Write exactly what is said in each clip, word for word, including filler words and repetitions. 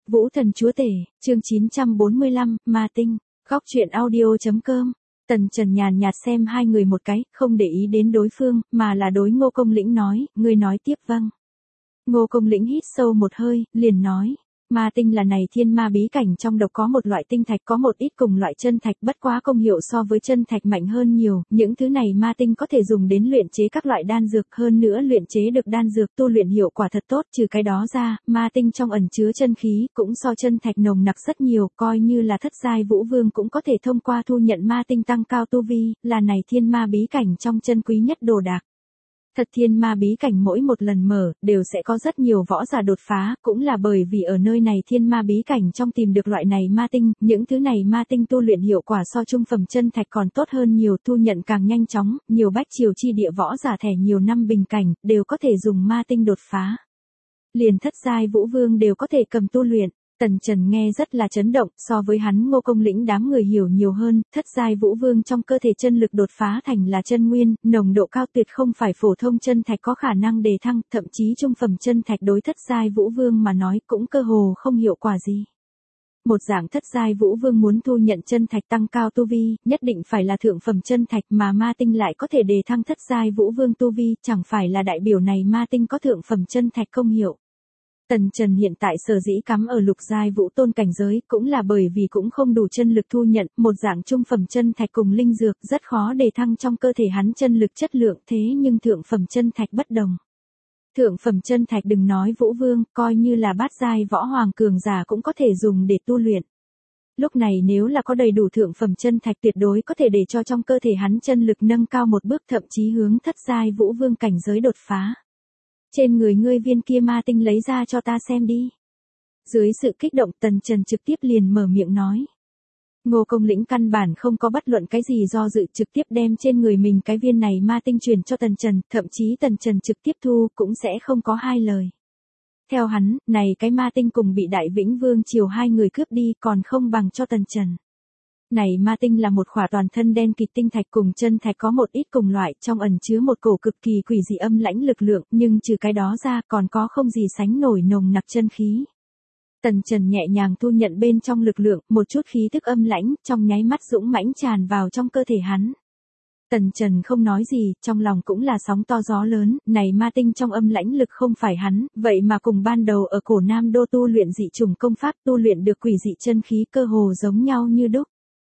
Vũ Thần Chúa Tể, chương chín trăm bốn mươi lăm, Ma Tinh, góc truyện audio.com. Tần Trần nhàn nhạt xem hai người một cái, không để ý đến đối phương, mà là đối Ngô Công Lĩnh nói, ngươi nói tiếp. Vâng. Ngô Công Lĩnh hít sâu một hơi, liền nói. Ma tinh là này thiên ma bí cảnh trong độc có một loại tinh thạch có một ít cùng loại chân thạch, bất quá công hiệu so với chân thạch mạnh hơn nhiều, những thứ này ma tinh có thể dùng đến luyện chế các loại đan dược, hơn nữa luyện chế được đan dược tu luyện hiệu quả thật tốt. Trừ cái đó ra, ma tinh trong ẩn chứa chân khí cũng so chân thạch nồng nặc rất nhiều, coi như là thất giai vũ vương cũng có thể thông qua thu nhận ma tinh tăng cao tu vi, là này thiên ma bí cảnh trong chân quý nhất đồ đạc. Thật thiên ma bí cảnh mỗi một lần mở, đều sẽ có rất nhiều võ giả đột phá, cũng là bởi vì ở nơi này thiên ma bí cảnh trong tìm được loại này ma tinh, những thứ này ma tinh tu luyện hiệu quả so trung phẩm chân thạch còn tốt hơn nhiều, thu nhận càng nhanh chóng, nhiều bách triều chi địa võ giả thẻ nhiều năm bình cảnh, đều có thể dùng ma tinh đột phá. Liền thất giai vũ vương đều có thể cầm tu luyện. Tần Trần nghe rất là chấn động, so với hắn Ngô Công Lĩnh đám người hiểu nhiều hơn, thất giai vũ vương trong cơ thể chân lực đột phá thành là chân nguyên, nồng độ cao tuyệt không phải phổ thông chân thạch có khả năng đề thăng, thậm chí trung phẩm chân thạch đối thất giai vũ vương mà nói cũng cơ hồ không hiệu quả gì. Một dạng thất giai vũ vương muốn thu nhận chân thạch tăng cao tu vi, nhất định phải là thượng phẩm chân thạch, mà ma tinh lại có thể đề thăng thất giai vũ vương tu vi, chẳng phải là đại biểu này ma tinh có thượng phẩm chân thạch công hiệu. Tần Trần hiện tại sở dĩ cắm ở lục giai vũ tôn cảnh giới, cũng là bởi vì cũng không đủ chân lực thu nhận, một dạng trung phẩm chân thạch cùng linh dược rất khó đề thăng trong cơ thể hắn chân lực chất lượng, thế nhưng thượng phẩm chân thạch bất đồng. Thượng phẩm chân thạch đừng nói vũ vương, coi như là bát giai võ hoàng cường giả cũng có thể dùng để tu luyện. Lúc này nếu là có đầy đủ thượng phẩm chân thạch tuyệt đối có thể để cho trong cơ thể hắn chân lực nâng cao một bước, thậm chí hướng thất giai vũ vương cảnh giới đột phá. Trên người ngươi viên kia ma tinh lấy ra cho ta xem đi. Dưới sự kích động Tần Trần trực tiếp liền mở miệng nói. Ngô Công Lĩnh căn bản không có bất luận cái gì do dự, trực tiếp đem trên người mình cái viên này ma tinh truyền cho Tần Trần, thậm chí Tần Trần trực tiếp thu cũng sẽ không có hai lời. Theo hắn, này cái ma tinh cùng bị Đại Vĩnh Vương Triều hai người cướp đi còn không bằng cho Tần Trần. Này ma tinh là một khỏa toàn thân đen kịt tinh thạch, cùng chân thạch có một ít cùng loại, trong ẩn chứa một cổ cực kỳ quỷ dị âm lãnh lực lượng, nhưng trừ cái đó ra còn có không gì sánh nổi nồng nặc chân khí. Tần Trần nhẹ nhàng thu nhận bên trong lực lượng, một chút khí thức âm lãnh, trong nháy mắt dũng mãnh tràn vào trong cơ thể hắn. Tần Trần không nói gì, trong lòng cũng là sóng to gió lớn, này ma tinh trong âm lãnh lực không phải hắn, vậy mà cùng ban đầu ở cổ Nam Đô tu luyện dị trùng công pháp tu luyện được quỷ dị chân khí cơ hồ giống nhau như đúc.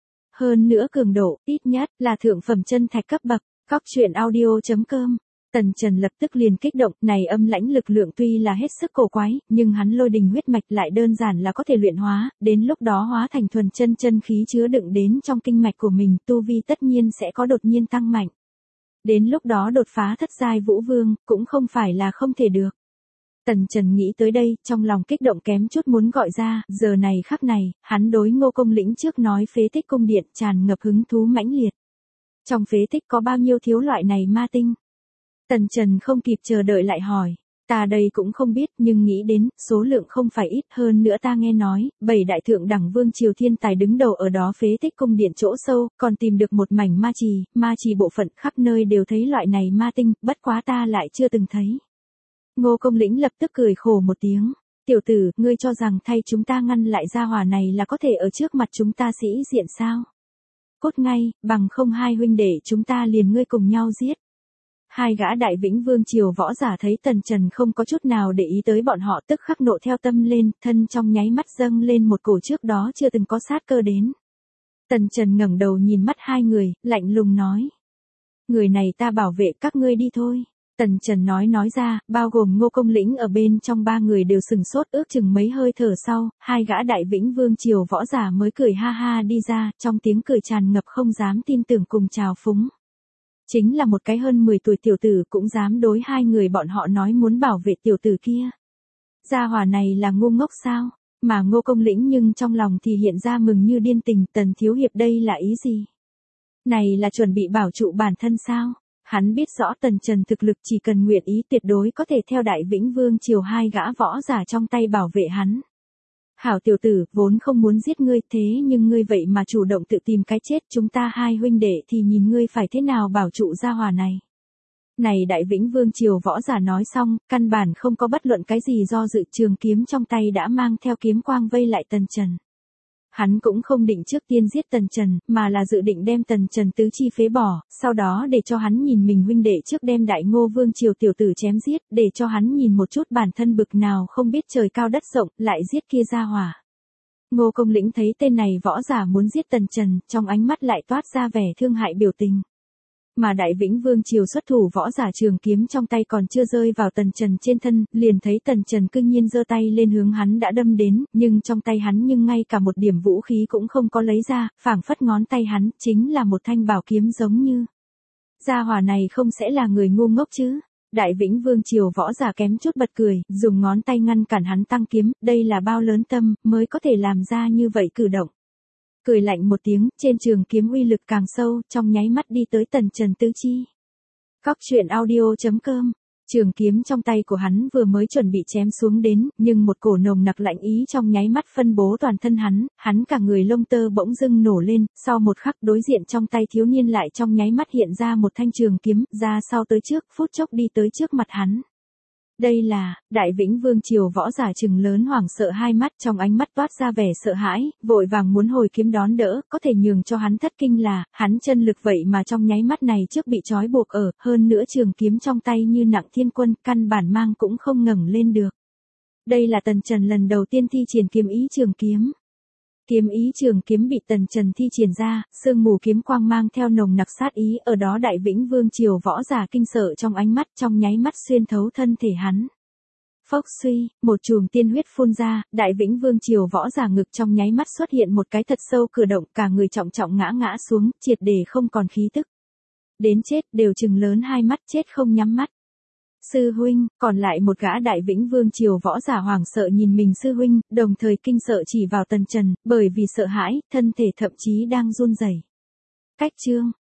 Hơn nữa cường độ, ít nhất là thượng phẩm chân thạch cấp bậc. Góc truyện audio.com. Tần Trần lập tức liền kích động, này âm lãnh lực lượng tuy là hết sức cổ quái, nhưng hắn lôi đình huyết mạch lại đơn giản là có thể luyện hóa, đến lúc đó hóa thành thuần chân chân khí chứa đựng đến trong kinh mạch của mình, tu vi tất nhiên sẽ có đột nhiên tăng mạnh. Đến lúc đó đột phá thất giai vũ vương, cũng không phải là không thể được. Tần Trần nghĩ tới đây, trong lòng kích động kém chút muốn gọi ra, giờ này khắc này, hắn đối Ngô Công Lĩnh trước nói phế tích cung điện tràn ngập hứng thú mãnh liệt. Trong phế tích có bao nhiêu thiếu loại này ma tinh? Tần Trần không kịp chờ đợi lại hỏi, ta đây cũng không biết, nhưng nghĩ đến, số lượng không phải ít, hơn nữa ta nghe nói, bảy đại thượng đẳng vương triều thiên tài đứng đầu ở đó phế tích cung điện chỗ sâu, còn tìm được một mảnh ma trì, ma trì bộ phận khắp nơi đều thấy loại này ma tinh, bất quá ta lại chưa từng thấy. Ngô Công Lĩnh lập tức cười khổ một tiếng. Tiểu tử, ngươi cho rằng thay chúng ta ngăn lại gia hỏa này là có thể ở trước mặt chúng ta sĩ diện sao? Cốt ngay, bằng không hai huynh đệ chúng ta liền ngươi cùng nhau giết. Hai gã Đại Vĩnh Vương Triều võ giả thấy Tần Trần không có chút nào để ý tới bọn họ, tức khắc nộ theo tâm lên, thân trong nháy mắt dâng lên một cổ trước đó chưa từng có sát cơ đến. Tần Trần ngẩng đầu nhìn mắt hai người, lạnh lùng nói. Người này ta bảo vệ, các ngươi đi thôi. Tần Trần nói nói ra, bao gồm Ngô Công Lĩnh ở bên trong ba người đều sừng sốt, ước chừng mấy hơi thở sau, hai gã Đại Vĩnh Vương Triều võ giả mới cười ha ha đi ra, trong tiếng cười tràn ngập không dám tin tưởng cùng trào phúng. Chính là một cái hơn mười tuổi tiểu tử cũng dám đối hai người bọn họ nói muốn bảo vệ tiểu tử kia. Gia hỏa này là ngu ngốc sao? Mà Ngô Công Lĩnh nhưng trong lòng thì hiện ra mừng như điên tình, Tần thiếu hiệp đây là ý gì? Này là chuẩn bị bảo trụ bản thân sao? Hắn biết rõ Tần Trần thực lực chỉ cần nguyện ý tuyệt đối có thể theo Đại Vĩnh Vương Triều hai gã võ giả trong tay bảo vệ hắn. Hảo tiểu tử, vốn không muốn giết ngươi, thế nhưng ngươi vậy mà chủ động tự tìm cái chết, chúng ta hai huynh đệ thì nhìn ngươi phải thế nào bảo trụ gia hỏa này. Này Đại Vĩnh Vương Triều võ giả nói xong, căn bản không có bất luận cái gì do dự, trường kiếm trong tay đã mang theo kiếm quang vây lại Tần Trần. Hắn cũng không định trước tiên giết Tần Trần, mà là dự định đem Tần Trần tứ chi phế bỏ, sau đó để cho hắn nhìn mình huynh đệ trước đem Đại Ngô Vương Triều tiểu tử chém giết, để cho hắn nhìn một chút bản thân bực nào không biết trời cao đất rộng, lại giết kia ra hỏa. Ngô Công Lĩnh thấy tên này võ giả muốn giết Tần Trần, trong ánh mắt lại toát ra vẻ thương hại biểu tình. Mà Đại Vĩnh Vương Triều xuất thủ võ giả trường kiếm trong tay còn chưa rơi vào Tần Trần trên thân, liền thấy Tần Trần cư nhiên giơ tay lên hướng hắn đã đâm đến, nhưng trong tay hắn nhưng ngay cả một điểm vũ khí cũng không có lấy ra, phảng phất ngón tay hắn chính là một thanh bảo kiếm giống như. Gia hỏa này không sẽ là người ngu ngốc chứ? Đại Vĩnh Vương Triều võ giả kém chút bật cười, dùng ngón tay ngăn cản hắn tăng kiếm, đây là bao lớn tâm, mới có thể làm ra như vậy cử động. Cười lạnh một tiếng, trên trường kiếm uy lực càng sâu, trong nháy mắt đi tới Tần Trần tứ chi. Cóc truyện audio chấm com. Trường kiếm trong tay của hắn vừa mới chuẩn bị chém xuống đến, nhưng một cổ nồng nặc lạnh ý trong nháy mắt phân bố toàn thân hắn, hắn cả người lông tơ bỗng dưng nổ lên, sau một khắc đối diện trong tay thiếu niên lại trong nháy mắt hiện ra một thanh trường kiếm, ra sau tới trước, phút chốc đi tới trước mặt hắn. Đây là, Đại Vĩnh Vương Triều võ giả trừng lớn hoảng sợ hai mắt, trong ánh mắt toát ra vẻ sợ hãi, vội vàng muốn hồi kiếm đón đỡ, có thể nhường cho hắn thất kinh là, hắn chân lực vậy mà trong nháy mắt này trước bị trói buộc ở, hơn nữa trường kiếm trong tay như nặng thiên quân, căn bản mang cũng không ngẩng lên được. Đây là Tần Trần lần đầu tiên thi triển kiếm ý trường kiếm. Kiếm ý trường kiếm bị Tần Trần thi triển ra, sương mù kiếm quang mang theo nồng nặc sát ý, ở đó Đại Vĩnh Vương Triều võ giả kinh sợ trong ánh mắt, trong nháy mắt xuyên thấu thân thể hắn. Phốc suy, một chùm tiên huyết phun ra, Đại Vĩnh Vương Triều võ giả ngực trong nháy mắt xuất hiện một cái thật sâu cử động, cả người trọng trọng ngã ngã xuống, triệt để không còn khí tức. Đến chết đều trừng lớn hai mắt, chết không nhắm mắt. Sư huynh, còn lại một gã Đại Vĩnh Vương Triều võ giả hoảng sợ nhìn mình sư huynh, đồng thời kinh sợ chỉ vào Tần Trần, bởi vì sợ hãi, thân thể thậm chí đang run rẩy. Cách chương